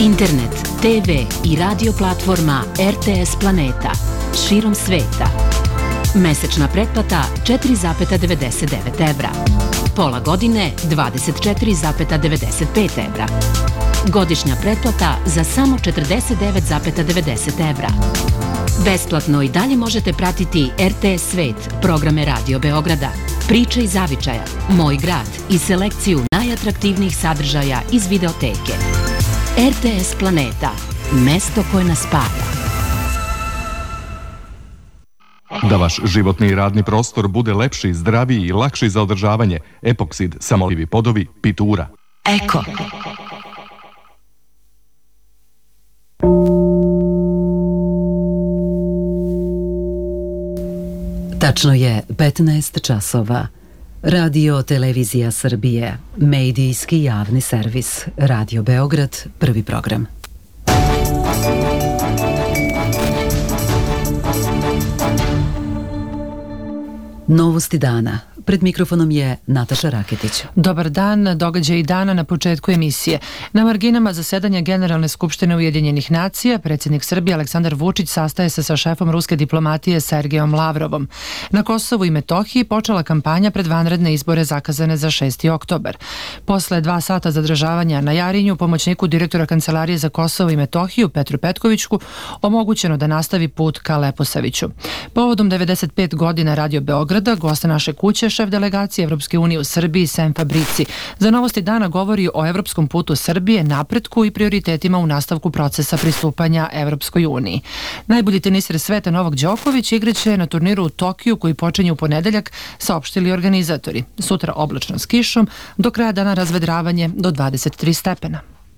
Internet, TV i radio platforma RTS Planeta širom sveta. Mesečna pretplata 4,99 evra. Pola godine 24,95 evra. Godišnja pretplata za samo 49,90 evra. Besplatno i dalje možete pratiti RTS Svet, programe Radio Beograda, Priče iz zavičaja, Moj grad i selekciju najatraktivnijih sadržaja iz videoteke. RTS Planeta, mesto koje nas spaja. Da vaš životni i radni prostor bude lepši, zdraviji i lakši za održavanje, Epoksid, samolivi podovi, Pitura. Eko. Tačno je 15 časova. Radio Televizija Srbije, medijski javni servis, Radio Beograd, prvi program. Novosti dana. Pred mikrofonom je Nataša Raketić. Dobar dan, događaj dana na početku emisije. Na marginama zasedanja Generalne skupštine Ujedinjenih nacija, predsjednik Srbije Aleksandar Vučić sastaje se sa šefom ruske diplomatije Sergejom Lavrovom. Na Kosovu i Metohiji počela kampanja pred vanredne izbore zakazane za 6. oktobar. Posle 2 sata zadržavanja na Jarinju, pomoćniku direktora Kancelarije za Kosovo i Metohiju Petru Petkovićku omogućeno da nastavi put ka Leposaviću. Povodom 95 godina Radio Beograda, goste naše kuće, šef delegacije Evropske unije u Srbiji Sem Fabrici za Novosti dana govori o evropskom putu Srbije, napretku i prioritetima u nastavku procesa pristupanja Evropskoj uniji. Najbolji teniser sveta Novak Đoković igraće na turniru u Tokiju koji počinje u ponedeljak, saopštili organizatori. Sutra oblačno s kišom, do kraja dana razvedravanje do 23 stepena.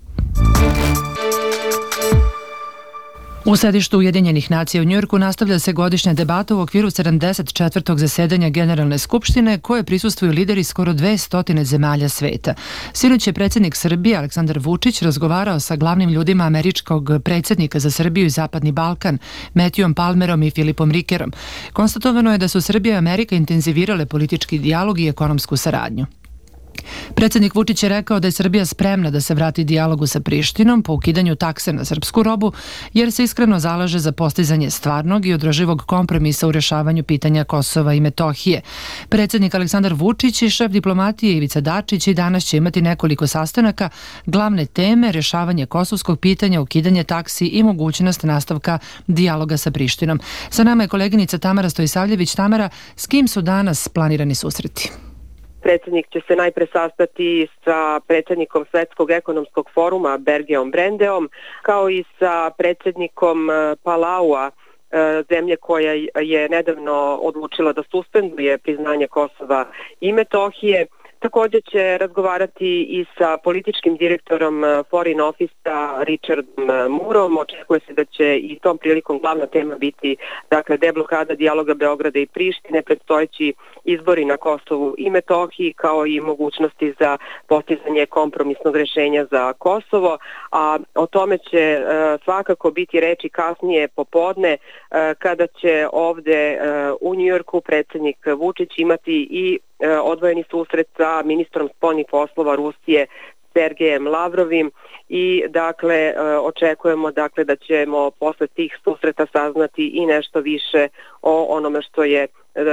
U sedištu Ujedinjenih nacija u Njujorku nastavlja se godišnja debata u okviru 74. zasedanja Generalne skupštine koje prisustvuju lideri skoro 200 zemalja sveta. Sinoć je predsjednik Srbije Aleksandar Vučić razgovarao sa glavnim ljudima američkog predsjednika za Srbiju i Zapadni Balkan, Matthewom Palmerom i Filipom Rickerom. Konstatovano je da su Srbija i Amerika intenzivirale politički dijalog i ekonomsku saradnju. Predsjednik Vučić je rekao da je Srbija spremna da se vrati dijalogu sa Prištinom po ukidanju takse na srpsku robu, jer se iskreno zalaže za postizanje stvarnog i održivog kompromisa u rješavanju pitanja Kosova i Metohije. Predsjednik Aleksandar Vučić i šef diplomatije Ivica Dačić i danas će imati nekoliko sastanaka, glavne teme, rješavanje kosovskog pitanja, ukidanje taksi i mogućnost nastavka dijaloga sa Prištinom. Sa nama je koleginica Tamara Stojsavljević. Tamara, s kim su danas planirani susreti? Predsjednik će se najpre sastati sa predsjednikom Svetskog ekonomskog foruma Bergeom Brendeom, kao i sa predsjednikom Palaua, zemlje koja je nedavno odlučila da suspenduje priznanje Kosova i Metohije. Također će razgovarati i sa političkim direktorom Foreign Office-a Richardom Moorom. Očekuje se da će i tom prilikom glavna tema biti deblokada dijaloga Beograda i Prištine, predstojeći izbori na Kosovu i Metohiji, kao i mogućnosti za postizanje kompromisnog rješenja za Kosovo. A o tome će svakako biti reči kasnije popodne, kada će ovde u Njujorku predsjednik Vučić imati i odvojeni susret sa ministrom spoljnih poslova Rusije Sergejem Lavrovim i očekujemo da ćemo posle tih susreta saznati i nešto više o onome što je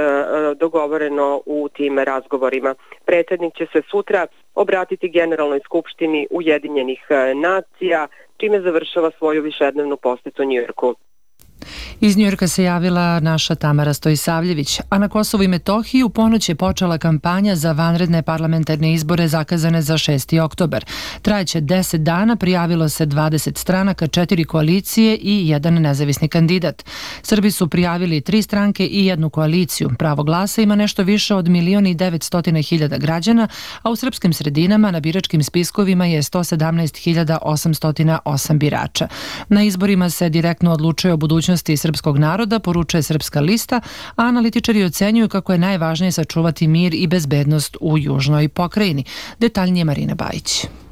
dogovoreno u tim razgovorima. Predsjednik će se sutra obratiti Generalnoj skupštini Ujedinjenih nacija, čime završava svoju višednevnu posjetu Njujorku. Iz Njujorka se javila naša Tamara Stojsavljević, a na Kosovu i Metohiji u ponoć je počela kampanja za vanredne parlamentarne izbore zakazane za 6. oktobar. Trajeće 10 dana, prijavilo se 20 stranaka, 4 koalicije i 1 nezavisni kandidat. Srbi su prijavili 3 stranke i 1 koaliciju. Pravo glasa ima nešto više od 1.900.000 građana, a u srpskim sredinama na biračkim spiskovima je 117.808 birača. Na izborima se direktno odlučuje o budućnosti srpskog naroda, poručuje Srpska lista, a analitičari ocenjuju kako je najvažnije sačuvati mir i bezbednost u južnoj pokrajini. Detaljnije Marina Bajić.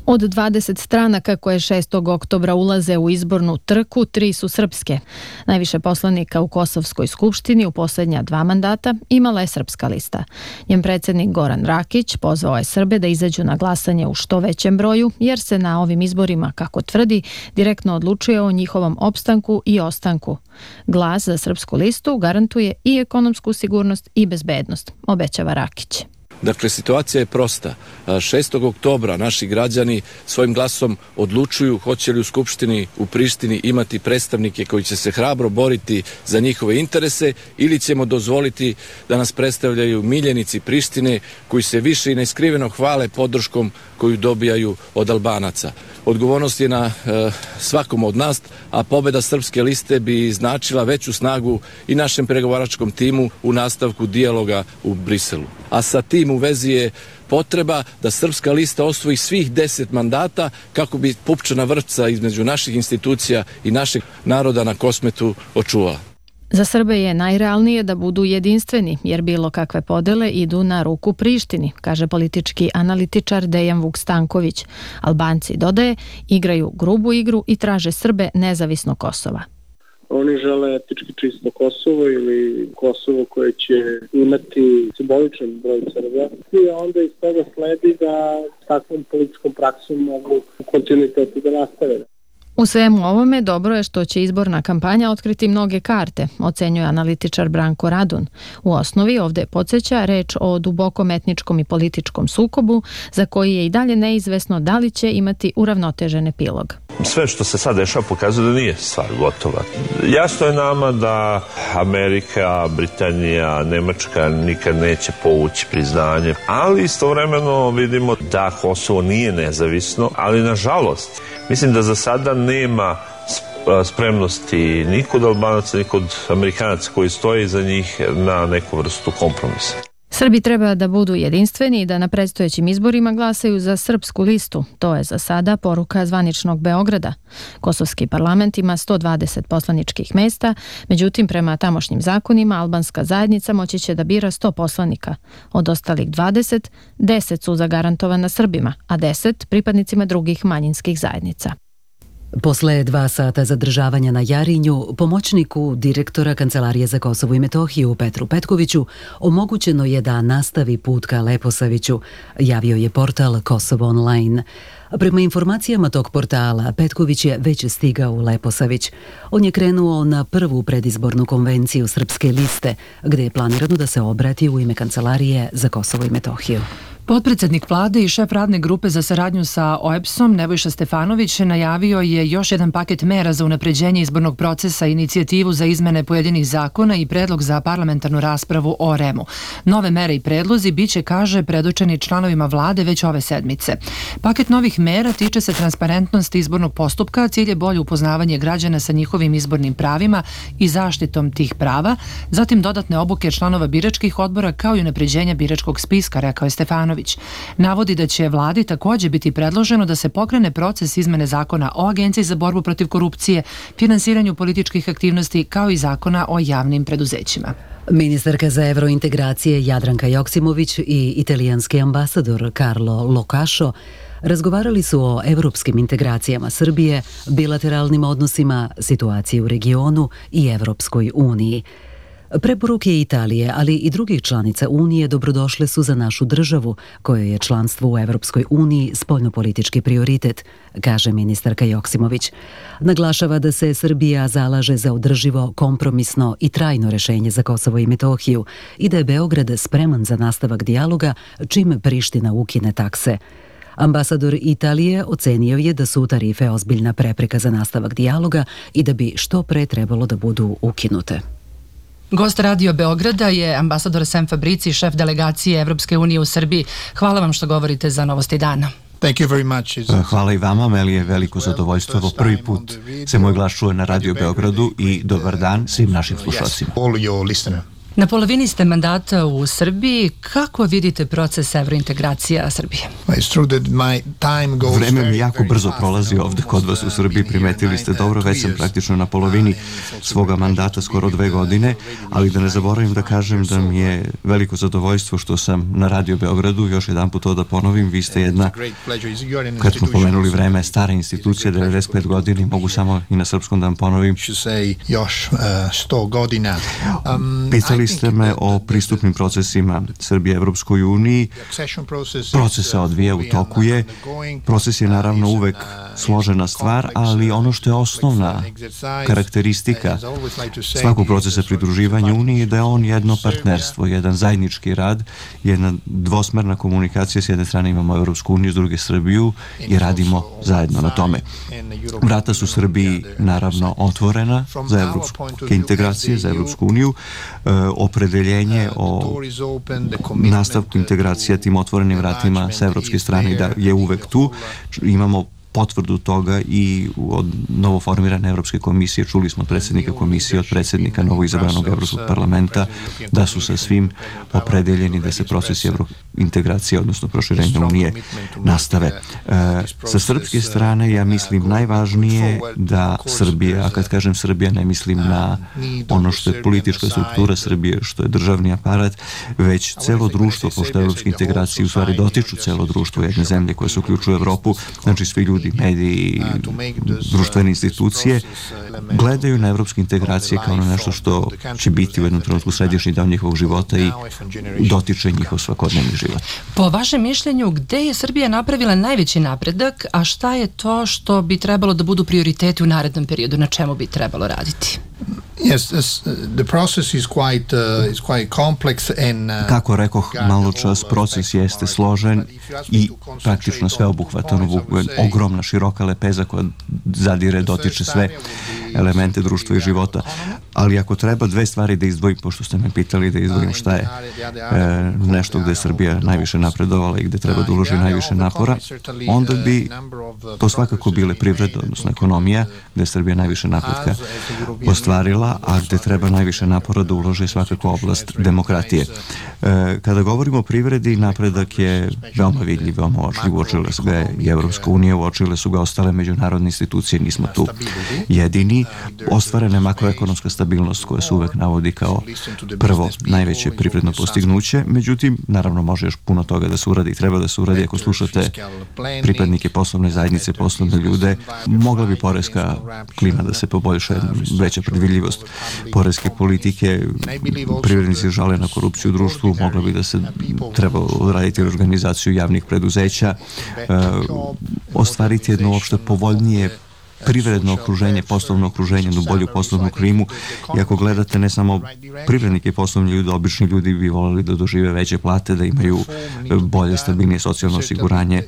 Od 20 stranaka koje 6. oktobra ulaze u izbornu trku, 3 su srpske. Najviše poslanika u Kosovskoj skupštini u posljednja 2 mandata imala je Srpska lista. Njen predsjednik Goran Rakić pozvao je Srbe da izađu na glasanje u što većem broju, jer se na ovim izborima, kako tvrdi, direktno odlučuje o njihovom opstanku i ostanku. Glas za Srpsku listu garantuje i ekonomsku sigurnost i bezbednost, obećava Rakić. Dakle, situacija je prosta. 6. oktobra naši građani svojim glasom odlučuju hoće li u Skupštini u Prištini imati predstavnike koji će se hrabro boriti za njihove interese ili ćemo dozvoliti da nas predstavljaju miljenici Prištine koji se više i neskriveno hvale podrškom koju dobijaju od Albanaca. Odgovornost je na svakom od nas, a pobjeda Srpske liste bi značila veću snagu i našem pregovaračkom timu u nastavku dijaloga u Briselu. A sa tim u vezi je potreba da Srpska lista osvoji svih 10 mandata kako bi pupčana vrpca između naših institucija i našeg naroda na Kosmetu očuvala. Za Srbe je najrealnije da budu jedinstveni, jer bilo kakve podele idu na ruku Prištini, kaže politički analitičar Dejan Vukstanković. Albanci, dodaje, igraju grubu igru i traže Srbe nezavisno Kosova. Oni žele etički čisto Kosovo ili Kosovo koje će imati simboličan broj Srba i onda iz toga sledi da takvom političkom praksom mogu u kontinuitetu da nastave. U svemu ovome dobro je što će izborna kampanja otkriti mnoge karte, ocenjuje analitičar Branko Radun. U osnovi ovdje podsjeća reč o dubokom etničkom i političkom sukobu za koji je i dalje neizvesno da li će imati uravnotežen epilog. Sve što se sad dešava pokazuje da nije stvar gotova. Jasno je nama da Amerika, Britanija, Nemačka nikad neće povući priznanje, ali istovremeno vidimo da Kosovo nije nezavisno, ali nažalost mislim da za sada nema spremnosti ni kod Albanaca, ni kod Amerikanaca koji stoje iza njih na neku vrstu kompromisa. Srbi treba da budu jedinstveni i da na predstojećim izborima glasaju za Srpsku listu. To je za sada poruka zvaničnog Beograda. Kosovski parlament ima 120 poslaničkih mesta, međutim prema tamošnjim zakonima albanska zajednica moći će da bira 100 poslanika. Od ostalih 20, 10 su zagarantovana Srbima, a 10 pripadnicima drugih manjinskih zajednica. Posle 2 sata zadržavanja na Jarinju, pomoćniku direktora Kancelarije za Kosovo i Metohiju Petru Petkoviću omogućeno je da nastavi put ka Leposaviću, javio je portal Kosovo Online. Prema informacijama tog portala, Petković je već stigao u Leposavić. On je krenuo na prvu predizbornu konvenciju Srpske liste, gde je planirano da se obrati u ime Kancelarije za Kosovo i Metohiju. Potpredsjednik vlade i šef radne grupe za saradnju sa OEBS-om Nebojša Stefanović najavio je još jedan paket mera za unapređenje izbornog procesa, inicijativu za izmene pojedinih zakona i predlog za parlamentarnu raspravu o REM-u. Nove mere i predlozi biće, kaže, predočeni članovima vlade već ove sedmice. Paket novih mera tiče se transparentnosti izbornog postupka, cilj je bolje upoznavanje građana sa njihovim izbornim pravima i zaštitom tih prava, zatim dodatne obuke članova biračkih odbora kao i unapređenja biračkog spiska, rekao je Stefanović. Navodi da će vladi također biti predloženo da se pokrene proces izmene zakona o Agenciji za borbu protiv korupcije, finansiranju političkih aktivnosti kao i zakona o javnim preduzećima. Ministarka za evrointegracije Jadranka Joksimović i italijanski ambasador Carlo Locašo razgovarali su o evropskim integracijama Srbije, bilateralnim odnosima, situaciji u regionu i Evropskoj uniji. Preporuke Italije, ali i drugih članica Unije dobrodošle su za našu državu, kojoj je članstvo u Evropskoj uniji spoljnopolitički prioritet, kaže ministarka Joksimović. Naglašava da se Srbija zalaže za održivo, kompromisno i trajno rešenje za Kosovo i Metohiju i da je Beograd spreman za nastavak dijaloga čim Priština ukine takse. Ambasador Italije ocenio je da su tarife ozbiljna prepreka za nastavak dijaloga i da bi što pre trebalo da budu ukinute. Gost Radio Beograda je ambasador Sem Fabrici, šef delegacije Evropske unije u Srbiji. Hvala vam što govorite za Novosti dana. Hvala i vama, meni je veliko zadovoljstvo. Evo prvi put se moj glas čuje na Radio Beogradu i dobar dan svim našim slušalcima. Na polovini ste mandata u Srbiji. Kako vidite proces evrointegracija Srbije? Vreme mi jako brzo prolazi ovde kod vas u Srbiji, primetili ste dobro, već sam praktično na polovini svoga mandata, skoro 2 godine, ali da ne zaboravim da kažem da mi je veliko zadovoljstvo što sam na Radio Beogradu, još jedan put to da ponovim, vi ste jedna, kad smo pomenuli vreme, stara institucija, 95 godina, mogu samo i na srpskom da vam ponovim. Još 100 godina. Pitali ste me o pristupnim procesima Srbije Evropskoj uniji. Proces se odvija, u toku je. Proces je naravno uvek složena stvar, ali ono što je osnovna karakteristika svakog procesa pridruživanja Uniji je da je on jedno partnerstvo, jedan zajednički rad, jedna dvosmerna komunikacija. S jedne strane imamo Evropsku uniju, s druge Srbiju i radimo zajedno na tome. Vrata su Srbiji naravno otvorena za evropske integracije, za Evropsku uniju. Opredeljenje o nastavku integracija tim otvorenim vratima sa evropske strane da je uvek tu. Imamo potvrdu toga i od novoformirane Evropske komisije, čuli smo od predsjednika komisije, od predsjednika novoizabranog Evropskog parlamenta, da su sa svim opredeljeni da se proces evrointegracije, odnosno proširenja Unije, nastave. Sa srpske strane, ja mislim, najvažnije da Srbija, a kad kažem Srbija, ne mislim na ono što je politička struktura Srbije, što je državni aparat, već celo društvo, pošto evropske integracije u stvari dotiču celo društvo jedne zemlje koje se uključuju u Evropu, znači svi ljudi, mediji, društvene institucije, gledaju na evropske integracije kao na nešto što će biti u jednom trenutku središnji deo njihovog života i dotiče njihov svakodnevni život. Po vašem mišljenju, gde je Srbija napravila najveći napredak, a šta je to što bi trebalo da budu prioriteti u narednom periodu, na čemu bi trebalo raditi? Kako rekoh malo čas, proces jeste složen i praktično sveobuhvatan, ogromna, široka lepeza koja zadire, dotiče sve elemente društva i života. Ali ako treba 2 stvari da izdvojim, pošto ste me pitali da izdvojim šta je nešto gde je Srbija najviše napredovala i gde treba da uloži najviše napora, onda bi to svakako bile privreda, odnosno ekonomija, gde je Srbija najviše napretka ostvarila, a gde treba najviše napora da uloži svakako oblast demokratije. Kada govorimo o privredi, napredak je veoma vidljiv, veoma očljiv, uočile su ga i Evropska unija, uočile su ga ostale međunarodne institucije, nismo tu jedini. Ostvarena je makroekonomska stabilnost koja se uvek navodi kao prvo najveće privredno postignuće, međutim, naravno može još puno toga da se uradi i treba da se uradi. Ako slušate pripadnike poslovne zajednice, poslovne ljude, mogla bi poreska klima da se poboljša, veća predvidljivost poreske politike, privrednici žale na korupciju u društvu, mogla bi da se treba odraditi organizaciju javnih preduzeća, ostvariti jedno uopšte povoljnije privredno okruženje, poslovno okruženje, jednu bolju poslovnu klimu. I ako gledate ne samo privrednike i poslovni ljudi, obični ljudi bi voleli da dožive veće plate, da imaju bolje, stabilnije socijalno osiguranje.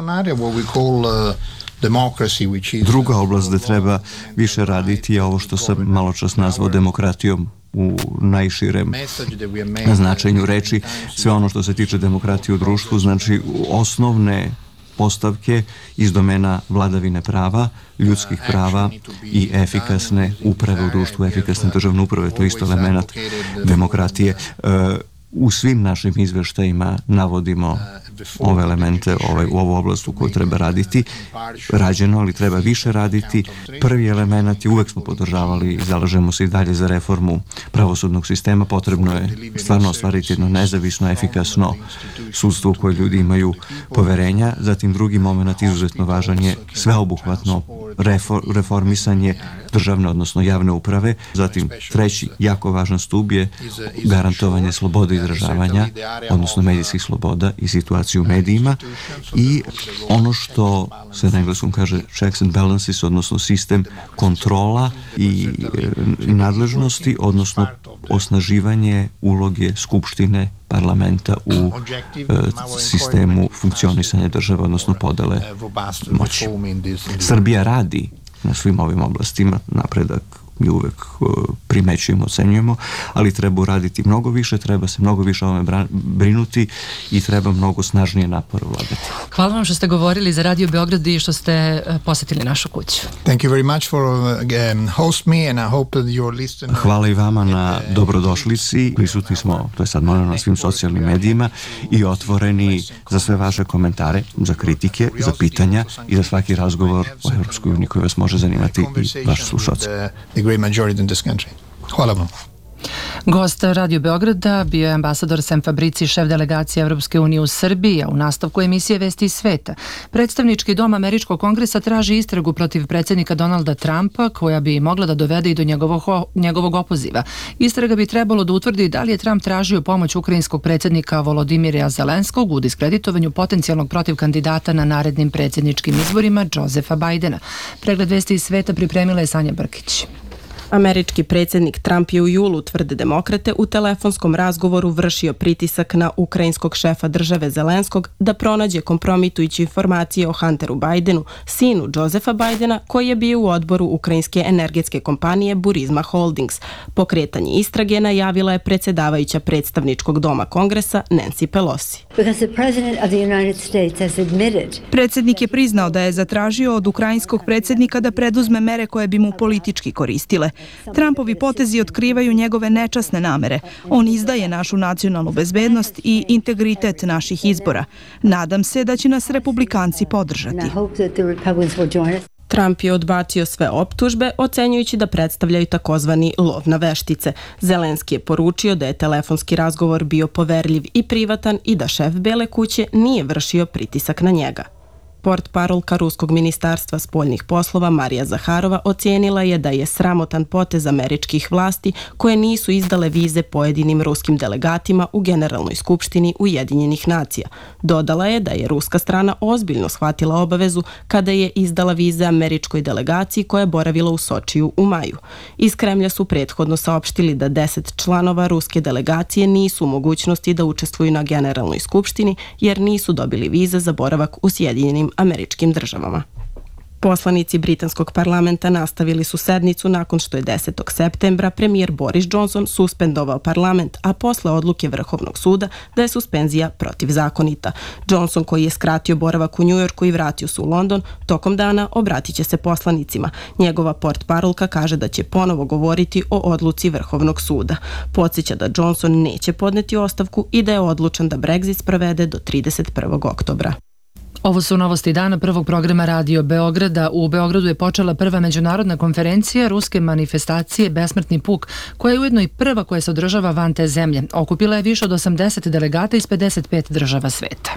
Druga oblast gde treba više raditi je ovo što sam malo čas nazvao demokratijom u najširem značenju reči. Sve ono što se tiče demokratije u društvu, znači osnovne postavke iz domena vladavine prava, ljudskih prava i efikasne uprave u društvu, efikasne državne uprave, to je isto element demokratije. U svim našim izveštajima navodimo ove elemente u ovu oblast u kojoj treba raditi. Rađeno, ali treba više raditi. Prvi element je, uvek smo podržavali i zalažemo se i dalje za reformu pravosudnog sistema. Potrebno je stvarno ostvariti jedno nezavisno, efikasno sudstvo u koje ljudi imaju poverenja. Zatim drugi moment izuzetno važan je sveobuhvatno reformisanje državne, odnosno javne uprave. Zatim treći jako važan stub je garantovanje slobode izražavanja, odnosno medijskih sloboda i situaciju u medijima, i ono što se na engleskom kaže checks and balances, odnosno sistem kontrola i nadležnosti, odnosno osnaživanje uloge Skupštine, parlamenta u sistemu funkcionisanja države, odnosno podele moći. Srbija radi na svim ovim oblastima, napredak je uvek primećujemo, ocenjujemo, ali treba uraditi mnogo više, treba se mnogo više o ovome brinuti i treba mnogo snažnije napor ulagati. Hvala vam što ste govorili za Radio Beograd i što ste posetili našu kuću. Thank you very much for host me and I hope that your listeners... Hvala i vama na dobrodošlici. Prisutni smo, to je sad naravno na svim socijalnim medijima i otvoreni za sve vaše komentare, za kritike, za pitanja i za svaki razgovor o Evropskoj uniji koji vas može zanimati i vaše slušalce. Hvala vam. Gost Radio Beograda bio je ambasador Sem Fabrici, šef delegacije Evropske unije u Srbiji, a u nastavku emisije Vesti iz sveta. Predstavnički dom Američkog kongresa traži istragu protiv predsjednika Donalda Trumpa, koja bi mogla da dovede i do njegovog opoziva. Istraga bi trebalo da utvrdi da li je Trump tražio pomoć ukrajinskog predsjednika Volodimira Zelenskog u diskreditovanju potencijalnog protivkandidata na narednim predsjedničkim izborima Josefa Bajdena. Pregled Vesti iz sveta pripremila je Sanja Brkić. Američki predsjednik Trump je u julu, tvrde demokrate, u telefonskom razgovoru vršio pritisak na ukrajinskog šefa države Zelenskog da pronađe kompromitujuće informacije o Hunteru Bajdenu, sinu Josefa Bajdena, koji je bio u odboru ukrajinske energetske kompanije Burisma Holdings. Pokretanje istrage najavila je predsjedavajuća predstavničkog doma Kongresa Nancy Pelosi. Predsjednik je priznao da je zatražio od ukrajinskog predsjednika da preduzme mere koje bi mu politički koristile. Trumpovi potezi otkrivaju njegove nečasne namere. On izdaje našu nacionalnu bezbednost i integritet naših izbora. Nadam se da će nas republikanci podržati. Trump je odbacio sve optužbe, ocenjujući da predstavljaju takozvani lov na veštice. Zelenski je poručio da je telefonski razgovor bio poverljiv i privatan i da šef Bele kuće nije vršio pritisak na njega. Portparolka Ruskog ministarstva spoljnih poslova Marija Zaharova ocijenila je da je sramotan potez američkih vlasti koje nisu izdale vize pojedinim ruskim delegatima u Generalnoj skupštini Ujedinjenih nacija. Dodala je da je ruska strana ozbiljno shvatila obavezu kada je izdala vize američkoj delegaciji koja je boravila u Sočiju u maju. Iz Kremlja su prethodno saopštili da 10 članova ruske delegacije nisu u mogućnosti da učestvuju na Generalnoj skupštini jer nisu dobili vize za boravak u Sjedinjenim Američkim državama. Poslanici britanskog parlamenta nastavili su sednicu nakon što je 10. septembra premijer Boris Johnson suspendovao parlament, a posle odluke Vrhovnog suda da je suspenzija protivzakonita. Johnson, koji je skratio boravak u Njujorku i vratio se u London, tokom dana obratit će se poslanicima. Njegova portparolka kaže da će ponovo govoriti o odluci Vrhovnog suda. Podsjeća da Johnson neće podneti ostavku i da je odlučan da Brexit sprovede do 31. oktobra. Ovo su novosti dana prvog programa Radio Beograda. U Beogradu je počela prva međunarodna konferencija ruske manifestacije Besmrtni puk, koja je ujedno i prva koja se održava van te zemlje. Okupila je više od 80 delegata iz 55 država sveta.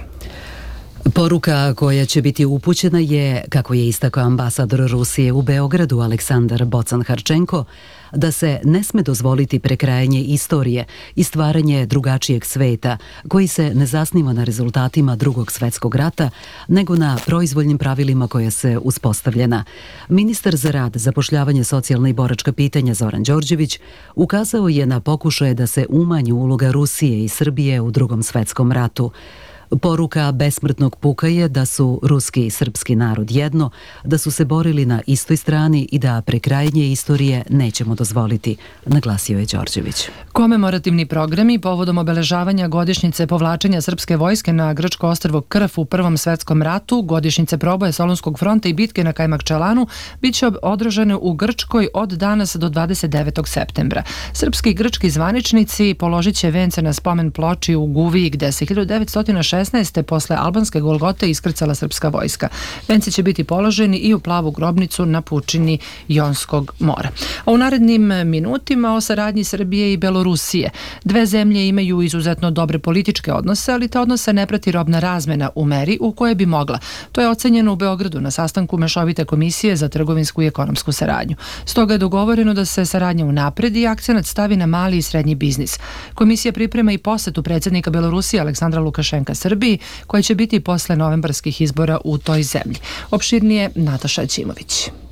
Poruka koja će biti upućena je, kako je istakao ambasador Rusije u Beogradu Aleksandar Bocan-Harčenko, da se ne sme dozvoliti prekrajanje istorije i stvaranje drugačijeg sveta koji se ne zasniva na rezultatima Drugog svjetskog rata, nego na proizvoljnim pravilima koja se uspostavljena. Ministar za rad, zapošljavanje, socijalna i boračka pitanja Zoran Đorđević ukazao je na pokušaje da se umanji uloga Rusije i Srbije u Drugom svjetskom ratu. Poruka besmrtnog puka je da su ruski i srpski narod jedno, da su se borili na istoj strani i da prekrajanje istorije nećemo dozvoliti, naglasio je Đorđević. Komemorativni programi povodom obeležavanja godišnjice povlačenja srpske vojske na grčko ostrvo Krf u Prvom svjetskom ratu, godišnjice proboja Solunskog fronta i bitke na Kajmakčalanu bit će održane u Grčkoj od danas do 29. septembra. Srpski i grčki zvaničnici položit će vence na spomen ploči u Guviji, gde se 1916. posle albanske Golgote iskrcala srpska vojska. Venci će biti položeni i u plavu grobnicu na pučini Jonskog mora. A u narednim minutima o saradnji Srbije i Belorusije. Dve zemlje imaju izuzetno dobre političke odnose, ali te odnose ne prati robna razmena u meri u kojoj bi mogla. To je ocenjeno u Beogradu na sastanku Mešovite komisije za trgovinsku i ekonomsku saradnju. Stoga je dogovoreno da se saradnja unapredi i akcenat stavi na mali i srednji biznis. Komisija priprema i posetu predsjednika Belorusije Aleksandra Lukašenka Srbiji, koja će biti posle novembarskih izbora u toj zemlji. Opširnije Nataša Ćimović.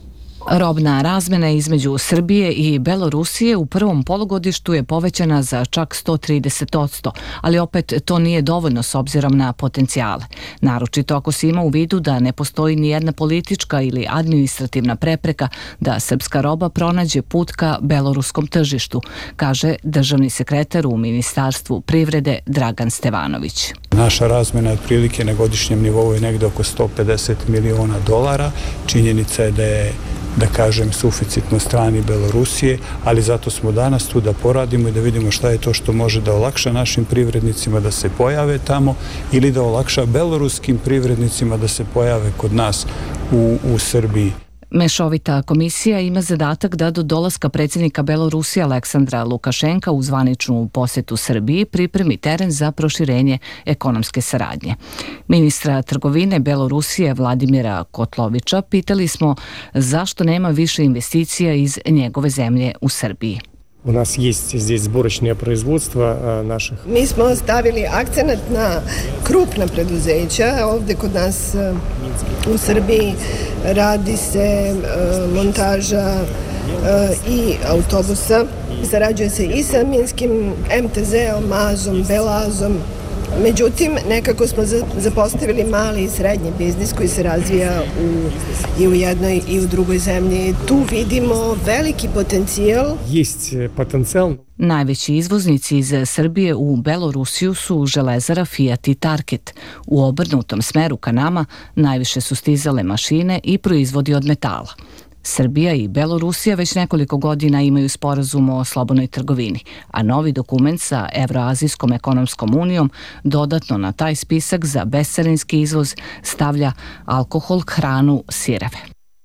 Robna razmena između Srbije i Belorusije u prvom polugodištu je povećana za čak 130%, ali opet to nije dovoljno s obzirom na potencijale. Naročito ako se ima u vidu da ne postoji ni jedna politička ili administrativna prepreka da srpska roba pronađe put ka beloruskom tržištu, kaže državni sekretar u Ministarstvu privrede Dragan Stevanović. Naša razmena otprilike na godišnjem nivou je negde oko $150 miliona. Činjenica je da je, da kažem, suficit na strani Belorusije, ali zato smo danas tu da poradimo i da vidimo šta je to što može da olakša našim privrednicima da se pojave tamo ili da olakša beloruskim privrednicima da se pojave kod nas u Srbiji. Mešovita komisija ima zadatak da do dolaska predsjednika Belorusije Aleksandra Lukašenka u zvaničnu posetu Srbiji pripremi teren za proširenje ekonomske saradnje. Ministra trgovine Belorusije Vladimira Kotlovića pitali smo zašto nema više investicija iz njegove zemlje u Srbiji. У нас есть здесь сборочное производство наших. Mi smo stavili akcenat na krupna preduzeća. Ovde kod nas u Srbiji radi se montaža i autobusa. Sarađuje se i sa minskim MTZ-om, Mazom, Belazom. Međutim, nekako smo zapostavili mali i srednji biznis koji se razvija i u jednoj i u drugoj zemlji. Tu vidimo veliki potencijal. Есть потенциал. Najveći izvoznici iz Srbije u Belorusiju su Železara, Fiat i Tarket. U obrnutom smeru ka nama najviše su stizale mašine i proizvodi od metala. Srbija i Belorusija već nekoliko godina imaju sporazum o slobodnoj trgovini, a novi dokument sa Evroazijskom ekonomskom unijom dodatno na taj spisak za bescarinski izvoz stavlja alkohol, hranu, sireve.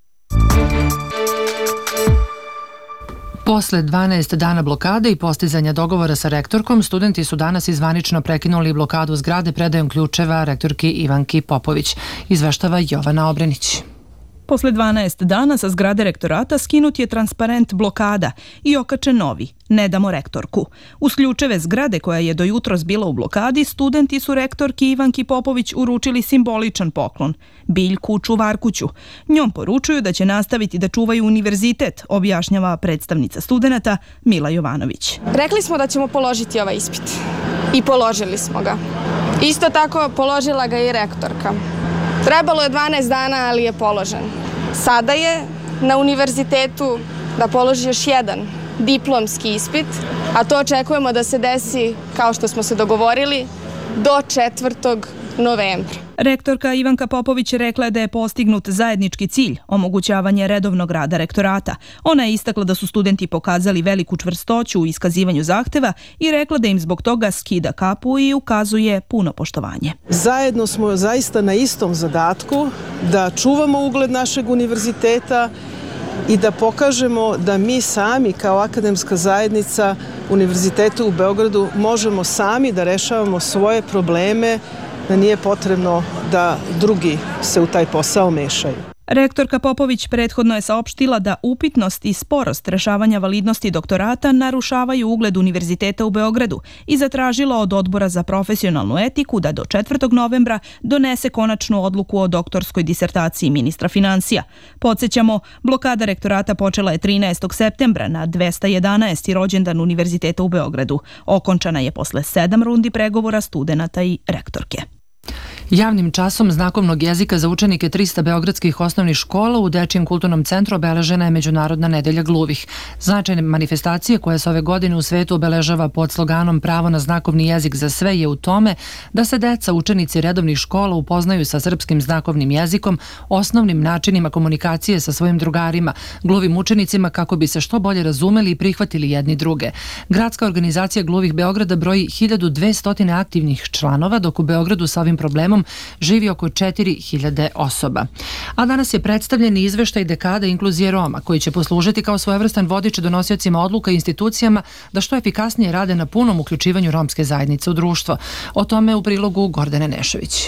Posle 12 dana blokade i postizanja dogovora sa rektorkom, studenti su danas zvanično prekinuli blokadu zgrade predajom ključeva rektorki Ivanki Popović, izveštava Jovana Obrenić. Posle 12 dana sa zgrade rektorata skinut je transparent blokada i okačen novi "Ne damo rektorku". Uz ključeve zgrade koja je do jutros bila u blokadi, studenti su rektorki Ivanki Popović uručili simboličan poklon – biljku čuvarkuću. Njom poručuju da će nastaviti da čuvaju univerzitet, objašnjava predstavnica studenata Mila Jovanović. Rekli smo da ćemo položiti ovaj ispit i položili smo ga. Isto tako položila ga i rektorka. Trebalo je 12 dana, ali je položen. Sada je na univerzitetu da položi još jedan diplomski ispit, a to očekujemo da se desi, kao što smo se dogovorili, do 4. novembra. Rektorka Ivanka Popović rekla je da je postignut zajednički cilj, omogućavanje redovnog rada rektorata. Ona je istakla da su studenti pokazali veliku čvrstoću u iskazivanju zahteva i rekla da im zbog toga skida kapu i ukazuje puno poštovanje. Zajedno smo zaista na istom zadatku da čuvamo ugled našeg univerziteta i da pokažemo da mi sami kao akademska zajednica Univerziteta u Beogradu možemo sami da rešavamo svoje probleme, da nije potrebno da drugi se u taj posao mešaju. Rektorka Popović prethodno je saopštila da upitnost i sporost rešavanja validnosti doktorata narušavaju ugled Univerziteta u Beogradu i zatražila od Odbora za profesionalnu etiku da do 4. novembra donese konačnu odluku o doktorskoj disertaciji ministra finansija. Podsjećamo, blokada rektorata počela je 13. septembra na 211. rođendan Univerziteta u Beogradu. Okončana je posle 7 rundi pregovora studenata i rektorke. Javnim časom znakovnog jezika za učenike 300 beogradskih osnovnih škola u Dečijem kulturnom centru obeležena je Međunarodna nedelja gluvih. Značajne manifestacije koja se ove godine u svetu obeležava pod sloganom Pravo na znakovni jezik za sve je u tome da se deca, učenici redovnih škola upoznaju sa srpskim znakovnim jezikom, osnovnim načinima komunikacije sa svojim drugarima, gluvim učenicima kako bi se što bolje razumeli i prihvatili jedni druge. Gradska organizacija gluvih Beograda broji 1200 aktivnih članova, dok u Beogradu sa ovim problemom živi oko 4000 osoba. A danas je predstavljen izveštaj dekada inkluzije Roma, koji će poslužiti kao svojevrstan vodič donosiocima odluka i institucijama da što efikasnije rade na punom uključivanju romske zajednice u društvo. O tome u prilogu Gordane Nešović.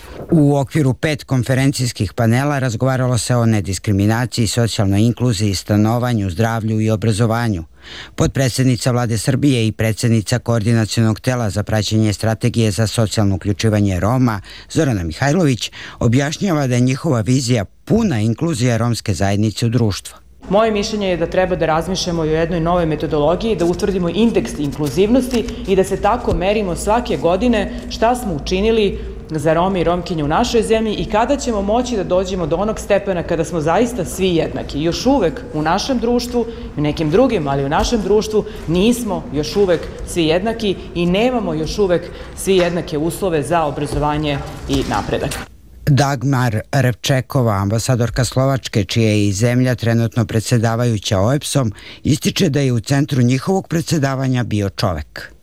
U okviru 5 konferencijskih panela razgovaralo se o nediskriminaciji, socijalnoj inkluziji, stanovanju, zdravlju i obrazovanju. Potpredsednica vlade Srbije i predsednica Koordinacionog tela za praćenje strategije za socijalno uključivanje Roma, Zorana Mihajlović, objašnjava da je njihova vizija puna inkluzija romske zajednice u društvo. Moje mišljenje je da treba da razmišljamo o jednoj novoj metodologiji, da utvrdimo indeks inkluzivnosti i da se tako merimo svake godine šta smo učinili za Rome i Romkinje u našoj zemlji i kada ćemo moći da dođemo do onog stepena kada smo zaista svi jednaki. Još uvek u našem društvu, u nekim drugim, ali u našem društvu nismo još uvek svi jednaki i nemamo još uvek svi jednake uslove za obrazovanje i napredak. Dagmar Repčekova, ambasadorka Slovačke, čija je i zemlja trenutno predsedavajuća OEBS-om, ističe da je u centru njihovog predsedavanja bio čovek.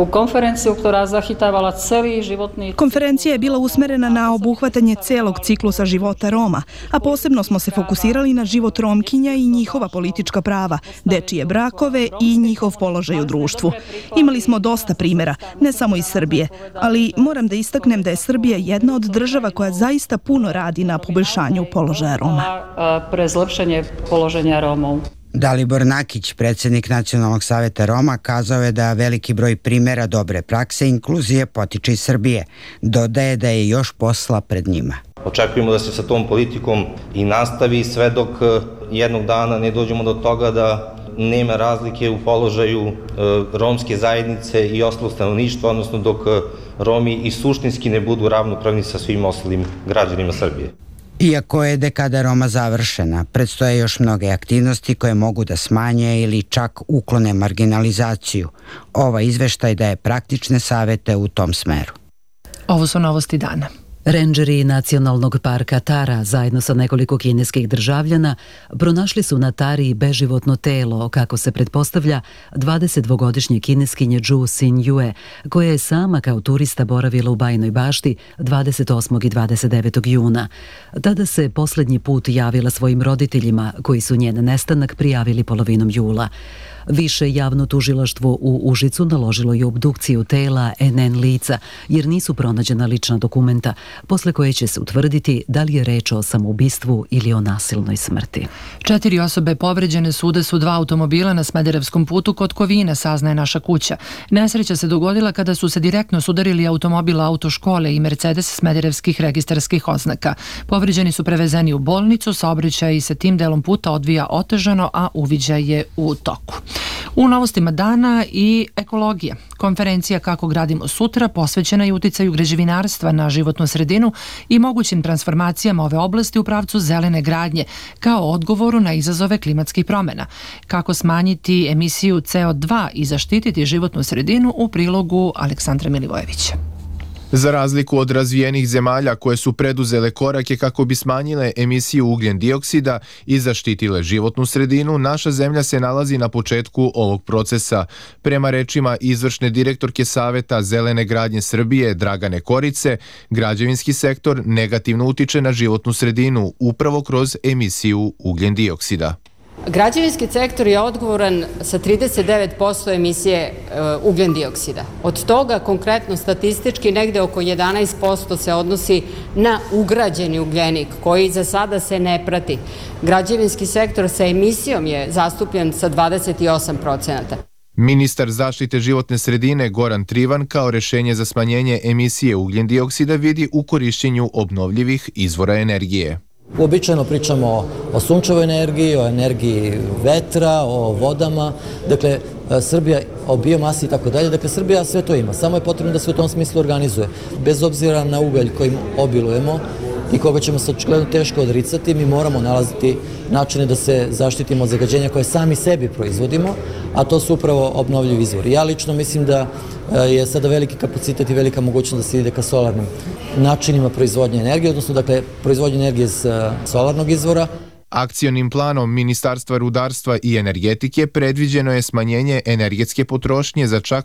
Konferencija je bila usmerena na obuhvatanje celog ciklusa života Roma, a posebno smo se fokusirali na život Romkinja i njihova politička prava, dečije brakove i njihov položaj u društvu. Imali smo dosta primjera, ne samo iz Srbije, ali moram da istaknem da je Srbija jedna od država koja zaista puno radi na poboljšanju položaja Roma. Dalibor Nakić, predsjednik Nacionalnog saveta Roma, kazao je da veliki broj primjera dobre prakse inkluzije potiče iz Srbije. Dodaje da je još posla pred njima. Očekujemo da se sa tom politikom i nastavi sve dok jednog dana ne dođemo do toga da nema razlike u položaju romske zajednice i ostalog stanovništva, odnosno dok Romi i suštinski ne budu ravnopravni sa svim ostalim građanima Srbije. Iako je dekada Roma završena, predstoje još mnoge aktivnosti koje mogu da smanje ili čak uklone marginalizaciju. Ova izveštaj daje praktične savete u tom smeru. Ovo su novosti dana. Rendžeri Nacionalnog parka Tara zajedno sa nekoliko kineskih državljana pronašli su na Tari beživotno telo, kako se pretpostavlja, 22-godišnje kineskinje Zhu Xinjue, koja je sama kao turista boravila u Bajinoj Bašti 28. i 29. juna. Tada se posljednji put javila svojim roditeljima, koji su njen nestanak prijavili polovinom jula. Više javno tužilaštvo u Užicu naložilo je obdukciju tela NN lica, jer nisu pronađena lična dokumenta, posle koje će se utvrditi da li je reč o samoubistvu ili o nasilnoj smrti. 4 osobe povređene su u udesu 2 automobila na Smederevskom putu kod Kovina, saznaje Naša kuća. Nesreća se dogodila kada su se direktno sudarili automobil autoškole i Mercedes smederevskih registarskih oznaka. Povređeni su prevezeni u bolnicu, saobraćaj se tim delom puta odvija otežano, a uviđaj je u toku. U novostima dana i ekologija. Konferencija Kako gradimo sutra posvećena je uticaju građevinarstva na životnu sredinu i mogućim transformacijama ove oblasti u pravcu zelene gradnje, kao odgovoru na izazove klimatskih promjena. Kako smanjiti emisiju CO2 i zaštititi životnu sredinu u prilogu Aleksandra Milivojevića. Za razliku od razvijenih zemalja koje su preduzele korake kako bi smanjile emisiju ugljen dioksida i zaštitile životnu sredinu, naša zemlja se nalazi na početku ovog procesa. Prema rečima izvršne direktorke Saveta zelene gradnje Srbije Dragane Korice, građevinski sektor negativno utiče na životnu sredinu upravo kroz emisiju ugljen dioksida. Građevinski sektor je odgovoran sa 39% emisije ugljen dioksida. Od toga konkretno statistički negde oko 11% se odnosi na ugrađeni ugljenik koji za sada se ne prati. Građevinski sektor sa emisijom je zastupljen sa 28%. Ministar zaštite životne sredine Goran Trivan kao rešenje za smanjenje emisije ugljen dioksida vidi u korišćenju obnovljivih izvora energije. Uobičajeno pričamo o sunčevoj energiji, o energiji vetra, o vodama, dakle Srbija o biomasi i tako dalje, dakle Srbija sve to ima, samo je potrebno da se u tom smislu organizuje. Bez obzira na ugalj kojim obilujemo i koga ćemo se očigledno teško odricati, mi moramo nalaziti načine da se zaštitimo od zagađenja koje sami sebi proizvodimo, a to su upravo obnovljivi izvori. Ja lično mislim da je sada veliki kapacitet i velika mogućnost da se ide ka solarnim načinima proizvodnje energije, odnosno dakle proizvodnje energije iz solarnog izvora. Akcionim planom Ministarstva rudarstva i energetike predviđeno je smanjenje energetske potrošnje za čak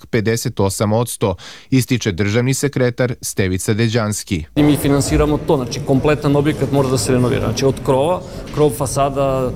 58%, ističe državni sekretar Stevica Deđanski. I mi finansiramo to, znači kompletan objekat mora da se renovira, znači od krova, krov, fasada,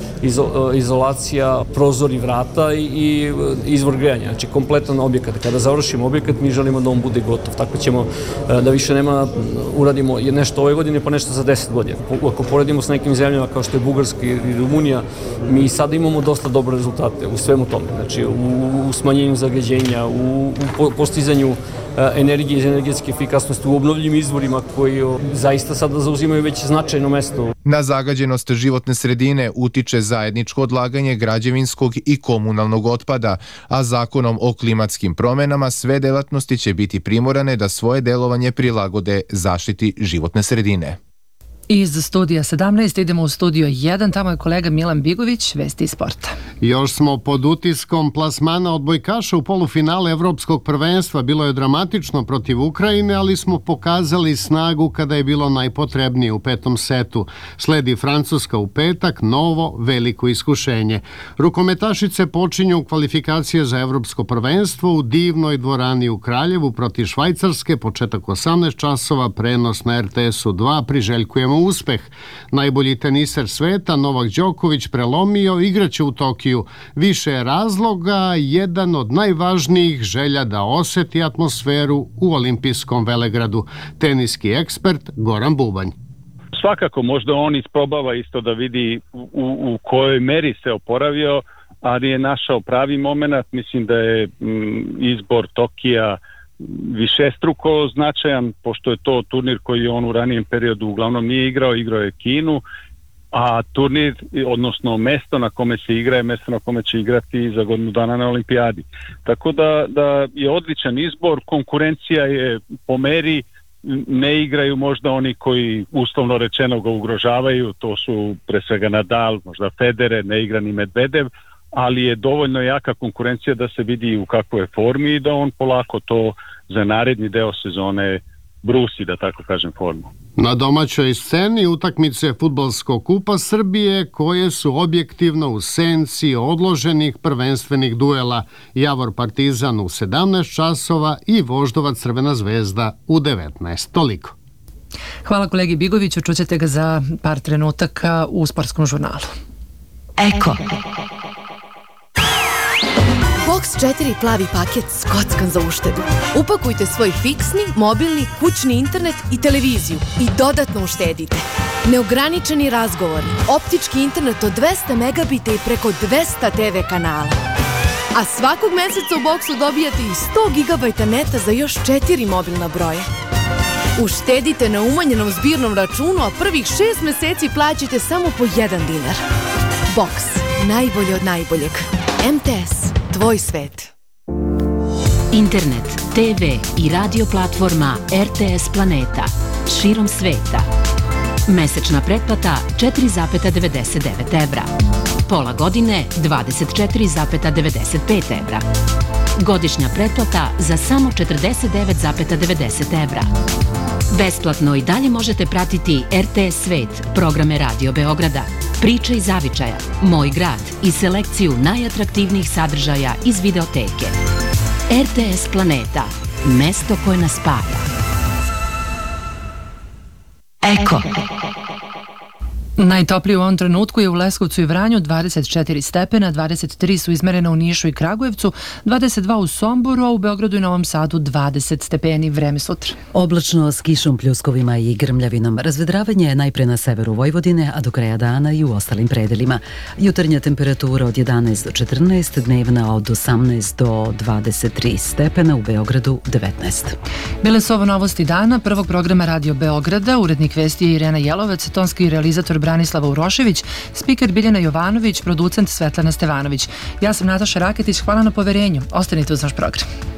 izolacija, prozori, vrata i izvor grejanja, znači kompletan objekat. Kada završimo objekat mi želimo da on bude gotov, tako ćemo da više nema, uradimo nešto ove godine pa nešto za 10 godina. Ako poredimo s nekim zemljama kao što je Bugarska Bugarska i Rumunija, mi sada imamo dosta dobre rezultate u svemu tome, znači u smanjenju zagađenja, u postizanju energije iz energetske efikasnosti, u obnovljivim izvorima koji zaista sada zauzimaju već značajno mesto. Na zagađenost životne sredine utiče zajedničko odlaganje građevinskog i komunalnog otpada, a zakonom o klimatskim promenama sve delatnosti će biti primorane da svoje delovanje prilagode zaštiti životne sredine. Iz studija 17 idemo u studio 1, tamo je kolega Milan Bigović, vesti iz sporta. Još smo pod utiskom plasmana odbojkaša u polufinale Evropskog prvenstva. Bilo je dramatično protiv Ukrajine, ali smo pokazali snagu kada je bilo najpotrebnije u 5. setu. Sledi Francuska u petak, novo veliko iskušenje. Rukometašice počinju kvalifikacije za Evropsko prvenstvo u divnoj dvorani u Kraljevu protiv Švajcarske, početak 18 časova, prenos na RTS-u 2, priželjkujemo uspeh. Najbolji teniser sveta Novak Đoković prelomio, igraće u Tokiju. Više je razloga, jedan od najvažnijih želja da oseti atmosferu u olimpijskom velegradu. Teniski ekspert Goran Bubanj. Svakako možda on isprobava isto da vidi u kojoj meri se oporavio, ali je našao pravi moment. Mislim da je izbor Tokija višestruko značajan, pošto je to turnir koji on u ranijem periodu uglavnom nije igrao je Kinu, a turnir, odnosno mesto na kome se igra je mesto na kome će igrati za godinu dana na olimpijadi. Tako da je odličan izbor, konkurencija je po meri, ne igraju možda oni koji uslovno rečeno ga ugrožavaju, to su pre svega Nadal, možda Federer, ne igra ni Medvedev, ali je dovoljno jaka konkurencija da se vidi u kakvoj je formi i da on polako to za naredni deo sezone brusi, da tako kažem, formu. Na domaćoj sceni utakmice Fudbalskog kupa Srbije koje su objektivno u senci odloženih prvenstvenih duela. Javor Partizan u 17 časova i Voždovac Crvena zvezda u 19. Toliko. Hvala kolegi Bigoviću, čućete ga za par trenutaka u sportskom žurnalu. Eko. Box 4 plavi paket skockan za uštedu. Upakujte svoj fiksni, mobilni, kućni internet i televiziju i dodatno uštedite. Neograničeni razgovori, optički internet od 200 megabita i preko 200 TV kanala. A svakog meseca u Boxu dobijate i 100 gigabajta neta za još 4 mobilna broja. Uštedite na umanjenom zbirnom računu, a prvih 6 meseci plaćate samo po 1 dinar. Box. Najbolje od najboljeg. MTS. Tvoj svet. Internet, TV i radio platforma RTS Planeta. Širom sveta. Mesečna pretplata 4,99 evra. Pola godine 24,95 evra. Godišnja pretplata za samo 49,90 evra. Besplatno i dalje možete pratiti RTS Svet, programe Radio Beograda, Priče iz Zavičaja, Moj grad i selekciju najatraktivnijih sadržaja iz videoteke. RTS Planeta, mesto koje nas spaja. Eko. Najtoplije u ovom trenutku je u Leskovcu i Vranju 24 stepena, 23 su izmerena u Nišu i Kragujevcu, 22 u Somboru, a u Beogradu i Novom Sadu 20 stepeni. Vreme sutra. Oblačno s kišom, pljuskovima i grmljavinom. Razvedravanje je najpre na severu Vojvodine, a do kraja dana i u ostalim predelima. Jutarnja temperatura od 11 do 14, dnevna od 18 do 23 stepena, u Beogradu 19. Bile su ovo novosti dana prvog programa Radio Beograda. Urednik vesti je Irena Jelovac, tonski realizator Branislava Urošević, spiker Biljana Jovanović, producent Svetlana Stevanović. Ja sam Nataša Raketić, hvala na poverenju. Ostanite uz naš program.